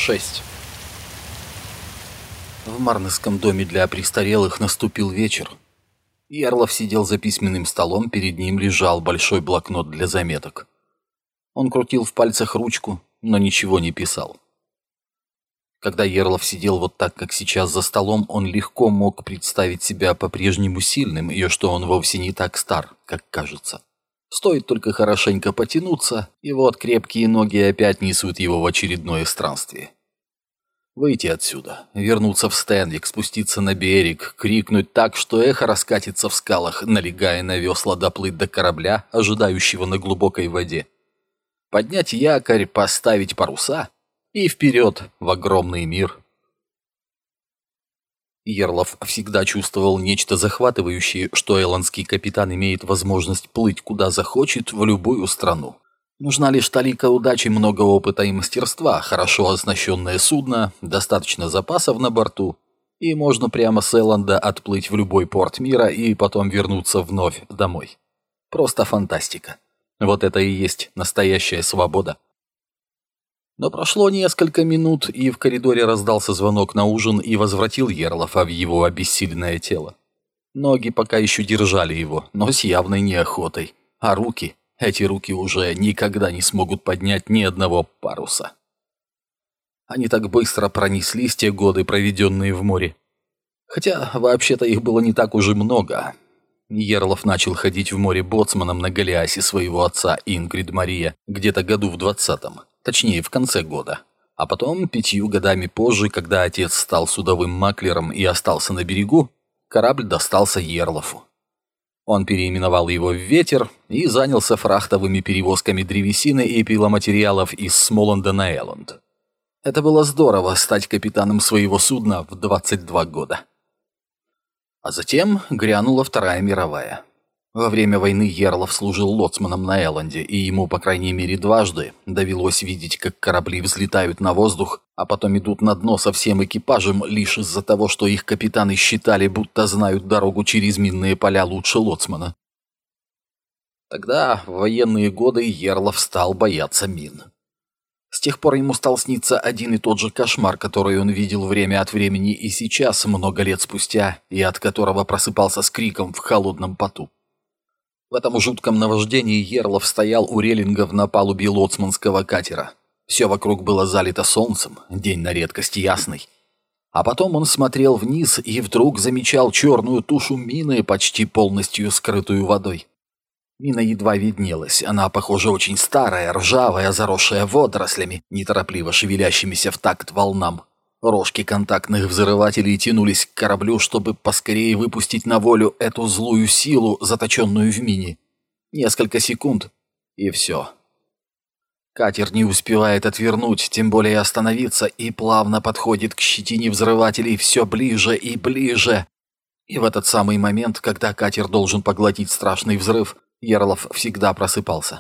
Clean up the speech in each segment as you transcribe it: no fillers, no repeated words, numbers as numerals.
6. В Марнесском доме для престарелых наступил вечер. Ярлов сидел за письменным столом, перед ним лежал большой блокнот для заметок. Он крутил в пальцах ручку, но ничего не писал. Когда Ярлов сидел вот так, как сейчас за столом, он легко мог представить себя по-прежнему сильным, и что он вовсе не так стар, как кажется. Стоит только хорошенько потянуться, и вот крепкие ноги опять несут его в очередное странствие. Выйти отсюда, вернуться в Стенвик, спуститься на берег, крикнуть так, что эхо раскатится в скалах, налегая на весла, доплыть до корабля, ожидающего на глубокой воде. Поднять якорь, поставить паруса и вперед в огромный мир. Ярлов всегда чувствовал нечто захватывающее, что эландский капитан имеет возможность плыть куда захочет в любую страну. Нужна лишь талика удачи, много опыта и мастерства, хорошо оснащенное судно, достаточно запасов на борту, и можно прямо с Эланда отплыть в любой порт мира и потом вернуться вновь домой. Просто фантастика. Вот это и есть настоящая свобода. Но прошло несколько минут, и в коридоре раздался звонок на ужин и возвратил Ярлова в его обессиленное тело. Ноги пока еще держали его, но с явной неохотой. А руки, эти руки уже никогда не смогут поднять ни одного паруса. Они так быстро пронеслись те годы, проведенные в море. Хотя, вообще-то, их было не так уж и много. Ярлов начал ходить в море боцманом на галеасе своего отца Ингрид Мария где-то году в 20-м. Точнее, в конце года. А потом, 5 годами позже, когда отец стал судовым маклером и остался на берегу, корабль достался Ярлову. Он переименовал его в «Ветер» и занялся фрахтовыми перевозками древесины и пиломатериалов из Смоланда на Эланд. Это было здорово, стать капитаном своего судна в 22 года. А затем грянула Вторая мировая. Во время войны Ярлов служил лоцманом на Эланде, и ему, по крайней мере, дважды довелось видеть, как корабли взлетают на воздух, а потом идут на дно со всем экипажем лишь из-за того, что их капитаны считали, будто знают дорогу через минные поля лучше лоцмана. Тогда, в военные годы, Ярлов стал бояться мин. С тех пор ему стал сниться один и тот же кошмар, который он видел время от времени и сейчас, много лет спустя, и от которого просыпался с криком в холодном поту. В этом жутком наваждении Ярлов стоял у релингов на палубе лоцманского катера. Все вокруг было залито солнцем, день на редкость ясный. А потом он смотрел вниз и вдруг замечал черную тушу мины, почти полностью скрытую водой. Мина едва виднелась, она, похоже, очень старая, ржавая, заросшая водорослями, неторопливо шевелящимися в такт волнам. Рожки контактных взрывателей тянулись к кораблю, чтобы поскорее выпустить на волю эту злую силу, заточенную в мине. Несколько секунд, и все. Катер не успевает отвернуть, тем более остановиться, и плавно подходит к щетине взрывателей все ближе и ближе. И в этот самый момент, когда катер должен поглотить страшный взрыв, Ярлов всегда просыпался.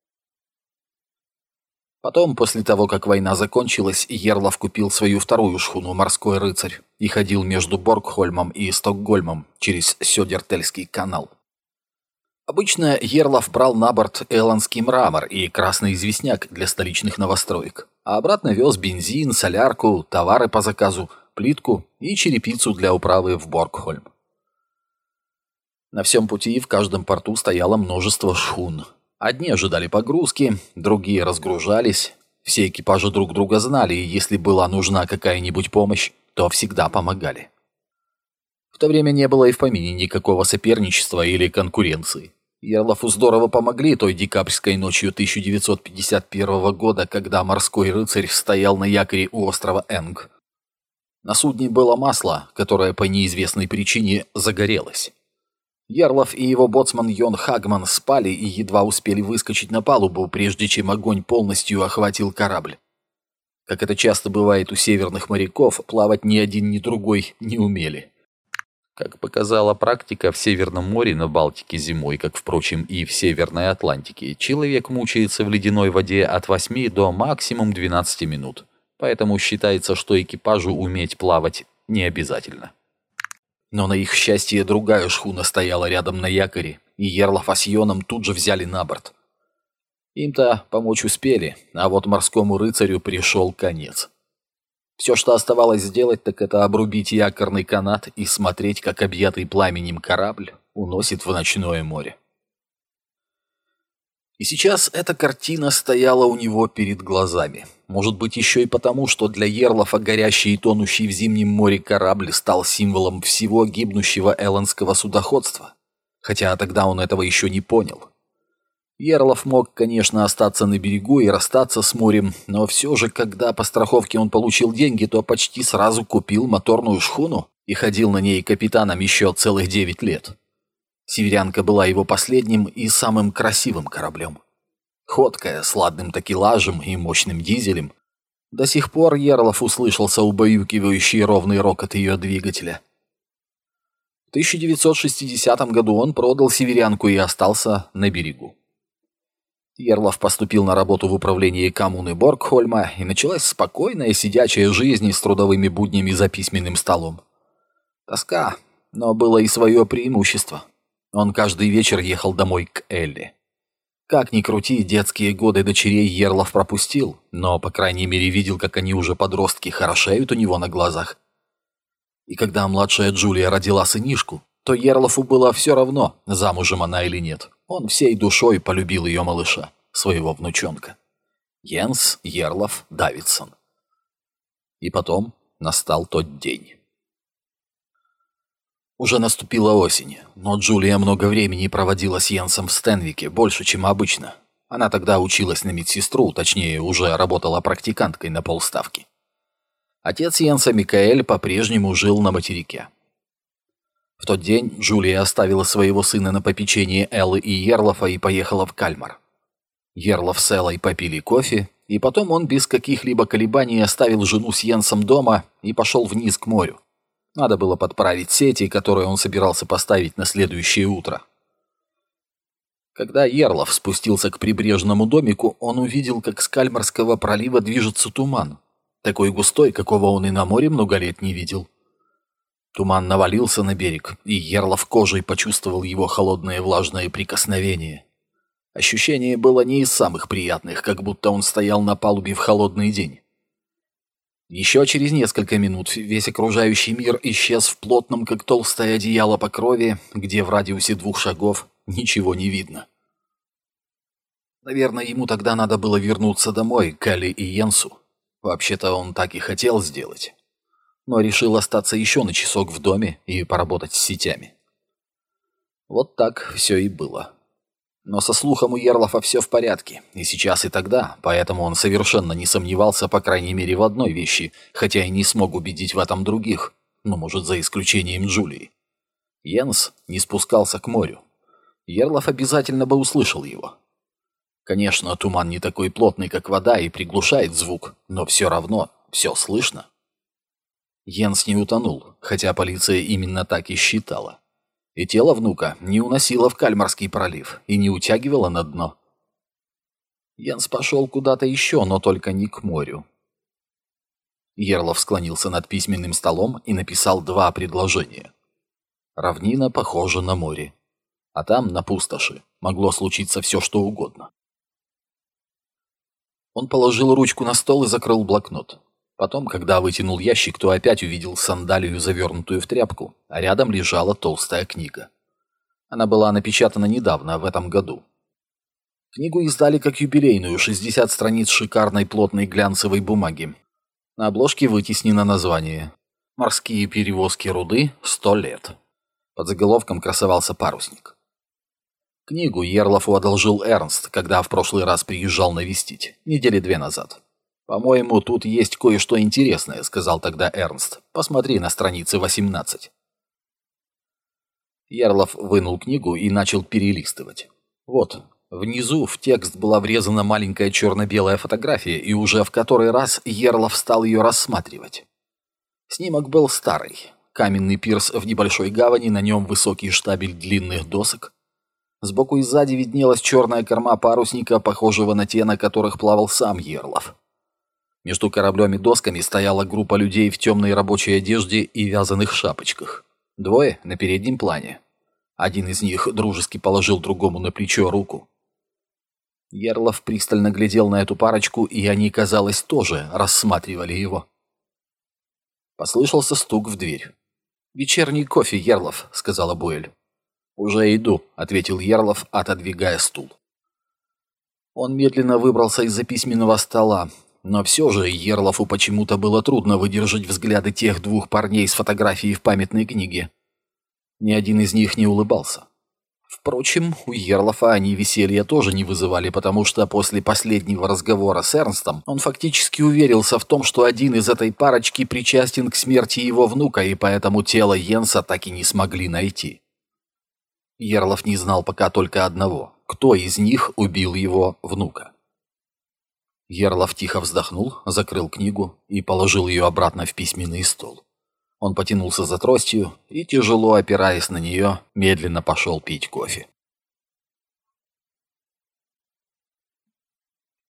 Потом, после того, как война закончилась, Ярлов купил свою вторую шхуну «Морской рыцарь» и ходил между Боргхольмом и Стокгольмом через Сёдертельский канал. Обычно Ярлов брал на борт эландский мрамор и красный известняк для столичных новостроек, а обратно вез бензин, солярку, товары по заказу, плитку и черепицу для управы в Боргхольм. На всем пути в каждом порту стояло множество шхун. Одни ожидали погрузки, другие разгружались. Все экипажи друг друга знали, и если была нужна какая-нибудь помощь, то всегда помогали. В то время не было и в помине никакого соперничества или конкуренции. Ярлову здорово помогли той декабрьской ночью 1951 года, когда «Морской рыцарь» стоял на якоре у острова Энг. На судне было масло, которое по неизвестной причине загорелось. Ярлов и его боцман Йон Хагман спали и едва успели выскочить на палубу, прежде чем огонь полностью охватил корабль. Как это часто бывает у северных моряков, плавать ни один, ни другой не умели. Как показала практика, в Северном море на Балтике зимой, как, впрочем, и в Северной Атлантике, человек мучается в ледяной воде от 8 до максимум 12 минут. Поэтому считается, что экипажу уметь плавать не обязательно. Но на их счастье другая шхуна стояла рядом на якоре, и Ярлова с Йоном тут же взяли на борт. Им-то помочь успели, а вот «Морскому рыцарю» пришел конец. Все, что оставалось сделать, так это обрубить якорный канат и смотреть, как объятый пламенем корабль уносит в ночное море. И сейчас эта картина стояла у него перед глазами. Может быть, еще и потому, что для Ерлафа горящий и тонущий в зимнем море корабль стал символом всего гибнущего элландского судоходства. Хотя тогда он этого еще не понял. Ерлаф мог, конечно, остаться на берегу и расстаться с морем, но все же, когда по страховке он получил деньги, то почти сразу купил моторную шхуну и ходил на ней капитаном еще целых 9 лет. «Северянка» была его последним и самым красивым кораблем. Ходкая, с ладным такелажем и мощным дизелем. До сих пор Ерлаф услышался убаюкивающий ровный рокот ее двигателя. В 1960 году он продал «Северянку» и остался на берегу. Ерлаф поступил на работу в управление коммуны Боргхольма, и началась спокойная сидячая жизнь с трудовыми буднями за письменным столом. Тоска, но было и свое преимущество. Он каждый вечер ехал домой к Элли. Как ни крути, детские годы дочерей Ерлаф пропустил, но, по крайней мере, видел, как они уже подростки хорошеют у него на глазах. И когда младшая Джулия родила сынишку, то Ерлафу было все равно, замужем она или нет. Он всей душой полюбил ее малыша, своего внучонка. Йенс Ерлаф Давидсон. И потом настал тот день. Уже наступила осень, но Джулия много времени проводила с Йенсом в Стенвике, больше, чем обычно. Она тогда училась на медсестру, точнее, уже работала практиканткой на полставки. Отец Йенса, Микаэль, по-прежнему жил на материке. В тот день Джулия оставила своего сына на попечение Эллы и Ерлафа и поехала в Кальмар. Ерлаф с Эллой попили кофе, и потом он без каких-либо колебаний оставил жену с Йенсом дома и пошел вниз к морю. Надо было подправить сети, которые он собирался поставить на следующее утро. Когда Ерлаф спустился к прибрежному домику, он увидел, как с Кальмарского пролива движется туман, такой густой, какого он и на море много лет не видел. Туман навалился на берег, и Ерлаф кожей почувствовал его холодное влажное прикосновение. Ощущение было не из самых приятных, как будто он стоял на палубе в холодный день. Еще через несколько минут весь окружающий мир исчез в плотном, как толстое одеяло покрове, где в радиусе 2 шагов ничего не видно. Наверное, ему тогда надо было вернуться домой, к Элли и Йенсу. Вообще-то он так и хотел сделать. Но решил остаться еще на часок в доме и поработать с сетями. Вот так все и было. Но со слухом у Ерлафа все в порядке, и сейчас, и тогда, поэтому он совершенно не сомневался, по крайней мере, в одной вещи, хотя и не смог убедить в этом других, но, может, за исключением Джулии. Йенс не спускался к морю. Ерлаф обязательно бы услышал его. Конечно, туман не такой плотный, как вода, и приглушает звук, но все равно все слышно. Йенс не утонул, хотя полиция именно так и считала. И тело внука не уносило в Кальмарский пролив и не утягивало на дно. Йенс пошел куда-то еще, но только не к морю. Ерлаф склонился над письменным столом и написал 2 предложения. Равнина похожа на море, а там, на пустоши, могло случиться все, что угодно. Он положил ручку на стол и закрыл блокнот. Потом, когда вытянул ящик, то опять увидел сандалию, завернутую в тряпку, а рядом лежала толстая книга. Она была напечатана недавно, в этом году. Книгу издали как юбилейную, 60 страниц шикарной плотной глянцевой бумаги. На обложке вытеснено название «Морские перевозки руды 100 лет». Под заголовком красовался парусник. Книгу Ерлафу одолжил Эрнст, когда в прошлый раз приезжал навестить, недели 2 назад. «По-моему, тут есть кое-что интересное», — сказал тогда Эрнст. «Посмотри на странице 18». Ерлаф вынул книгу и начал перелистывать. Вот, внизу в текст была врезана маленькая черно-белая фотография, и уже в который раз Ерлаф стал ее рассматривать. Снимок был старый. Каменный пирс в небольшой гавани, на нем высокий штабель длинных досок. Сбоку и сзади виднелась черная корма парусника, похожего на те, на которых плавал сам Ерлаф. Между кораблем и досками стояла группа людей в темной рабочей одежде и вязаных шапочках. 2 на переднем плане. Один из них дружески положил другому на плечо руку. Ерлаф пристально глядел на эту парочку, и они, казалось, тоже рассматривали его. Послышался стук в дверь. «Вечерний кофе, Ярлов», — сказала Буэль. «Уже иду», — ответил Ярлов, отодвигая стул. Он медленно выбрался из-за письменного стола, но все же Ярлову почему-то было трудно выдержать взгляды тех двух парней с фотографией в памятной книге. Ни один из них не улыбался. Впрочем, у Ярлова они веселья тоже не вызывали, потому что после последнего разговора с Эрнстом он фактически уверился в том, что один из этой парочки причастен к смерти его внука, и поэтому тело Йенса так и не смогли найти. Ярлов не знал пока только одного: кто из них убил его внука. Ярлов тихо вздохнул, закрыл книгу и положил ее обратно в письменный стол. Он потянулся за тростью и, тяжело опираясь на нее, медленно пошел пить кофе.